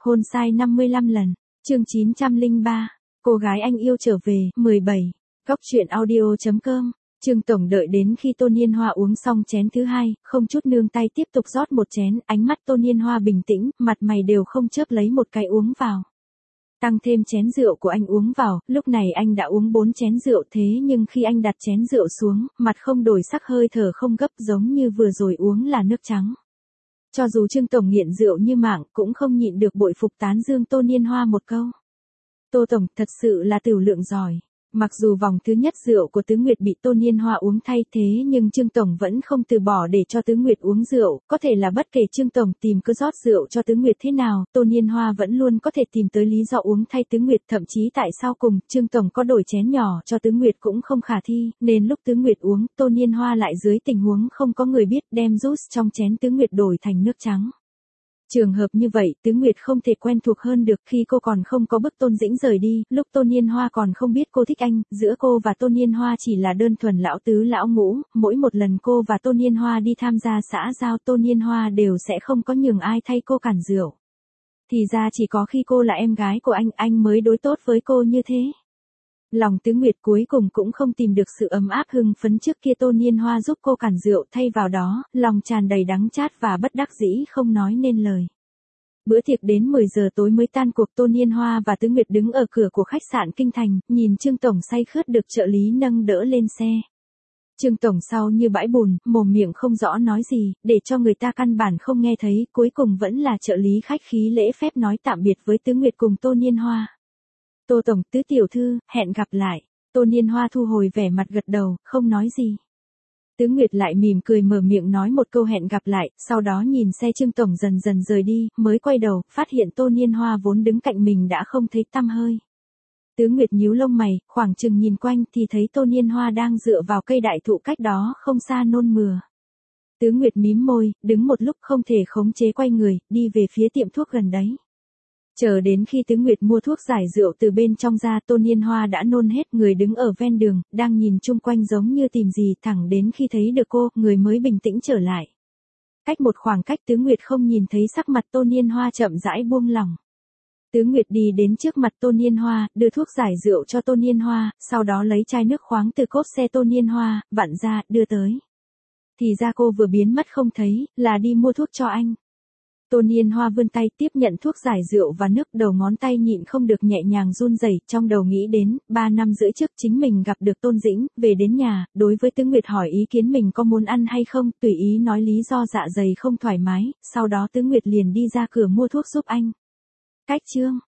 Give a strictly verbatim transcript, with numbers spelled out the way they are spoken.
Hôn sai năm mươi lăm lần. Chương chín trăm lẻ ba. Cô gái anh yêu trở về. mười bảy. Góc truyện audio chấm com. Trương Tổng đợi đến khi Tôn Nhiên Hoa uống xong chén thứ hai, không chút nương tay tiếp tục rót một chén, ánh mắt Tôn Nhiên Hoa bình tĩnh, mặt mày đều không chớp lấy một cái uống vào. Tăng thêm chén rượu của anh uống vào, lúc này anh đã uống bốn chén rượu thế nhưng khi anh đặt chén rượu xuống, mặt không đổi sắc hơi thở không gấp giống như vừa rồi uống là nước trắng. Cho dù Trương Tổng nghiện rượu như mạng, cũng không nhịn được bội phục tán dương Tôn Nhiên Hoa một câu. Tô Tổng thật sự là tửu lượng giỏi. Mặc dù vòng thứ nhất rượu của Tứ Nguyệt bị Tôn Nhiên Hoa uống thay thế nhưng Trương Tổng vẫn không từ bỏ để cho Tứ Nguyệt uống rượu, có thể là bất kể Trương Tổng tìm cứ rót rượu cho Tứ Nguyệt thế nào, Tôn Nhiên Hoa vẫn luôn có thể tìm tới lý do uống thay Tứ Nguyệt, thậm chí tại sao cùng Trương Tổng có đổi chén nhỏ cho Tứ Nguyệt cũng không khả thi, nên lúc Tứ Nguyệt uống, Tôn Nhiên Hoa lại dưới tình huống không có người biết đem juice trong chén Tứ Nguyệt đổi thành nước trắng. Trường hợp như vậy, Tứ Nguyệt không thể quen thuộc hơn được khi cô còn không có bức Tôn Dĩnh rời đi, lúc Tôn Nhiên Hoa còn không biết cô thích anh, giữa cô và Tôn Nhiên Hoa chỉ là đơn thuần lão tứ lão ngũ, mỗi một lần cô và Tôn Nhiên Hoa đi tham gia xã giao Tôn Nhiên Hoa đều sẽ không có nhường ai thay cô cản rượu. Thì ra chỉ có khi cô là em gái của anh, anh mới đối tốt với cô như thế. Lòng Tứ Nguyệt cuối cùng cũng không tìm được sự ấm áp hưng phấn trước kia Tôn Nhiên Hoa giúp cô cản rượu, thay vào đó, lòng tràn đầy đắng chát và bất đắc dĩ không nói nên lời. Bữa tiệc đến mười giờ tối mới tan cuộc, Tôn Nhiên Hoa và Tứ Nguyệt đứng ở cửa của khách sạn Kinh Thành, nhìn Trương Tổng say khướt được trợ lý nâng đỡ lên xe. Trương Tổng sau như bãi bùn, mồm miệng không rõ nói gì, để cho người ta căn bản không nghe thấy, cuối cùng vẫn là trợ lý khách khí lễ phép nói tạm biệt với Tứ Nguyệt cùng Tôn Nhiên Hoa. Tô Tổng, Tứ tiểu thư, hẹn gặp lại. Tôn Nhiên Hoa thu hồi vẻ mặt gật đầu, không nói gì. Tứ Nguyệt lại mỉm cười mở miệng nói một câu hẹn gặp lại, sau đó nhìn xe Trương Tổng dần dần rời đi, mới quay đầu, phát hiện Tôn Nhiên Hoa vốn đứng cạnh mình đã không thấy tăm hơi. Tứ Nguyệt nhíu lông mày, khoảng chừng nhìn quanh thì thấy Tôn Nhiên Hoa đang dựa vào cây đại thụ cách đó không xa nôn mửa. Tứ Nguyệt mím môi, đứng một lúc không thể khống chế quay người, đi về phía tiệm thuốc gần đấy. Chờ đến khi Tứ Nguyệt mua thuốc giải rượu từ bên trong ra, Tôn Nhiên Hoa đã nôn hết, người đứng ở ven đường, đang nhìn chung quanh giống như tìm gì, thẳng đến khi thấy được cô, người mới bình tĩnh trở lại. Cách một khoảng cách Tứ Nguyệt không nhìn thấy sắc mặt Tôn Nhiên Hoa chậm rãi buông lỏng. Tứ Nguyệt đi đến trước mặt Tôn Nhiên Hoa, đưa thuốc giải rượu cho Tôn Nhiên Hoa, sau đó lấy chai nước khoáng từ cốp xe Tôn Nhiên Hoa, vặn ra, đưa tới. Thì ra cô vừa biến mất không thấy, là đi mua thuốc cho anh. Tôn Nhiên Hoa vươn tay tiếp nhận thuốc giải rượu và nước, đầu ngón tay nhịn không được nhẹ nhàng run rẩy, trong đầu nghĩ đến, ba năm rưỡi trước chính mình gặp được Tôn Dĩnh, về đến nhà, đối với Tứ Nguyệt hỏi ý kiến mình có muốn ăn hay không, tùy ý nói lý do dạ dày không thoải mái, sau đó Tứ Nguyệt liền đi ra cửa mua thuốc giúp anh. Cách chương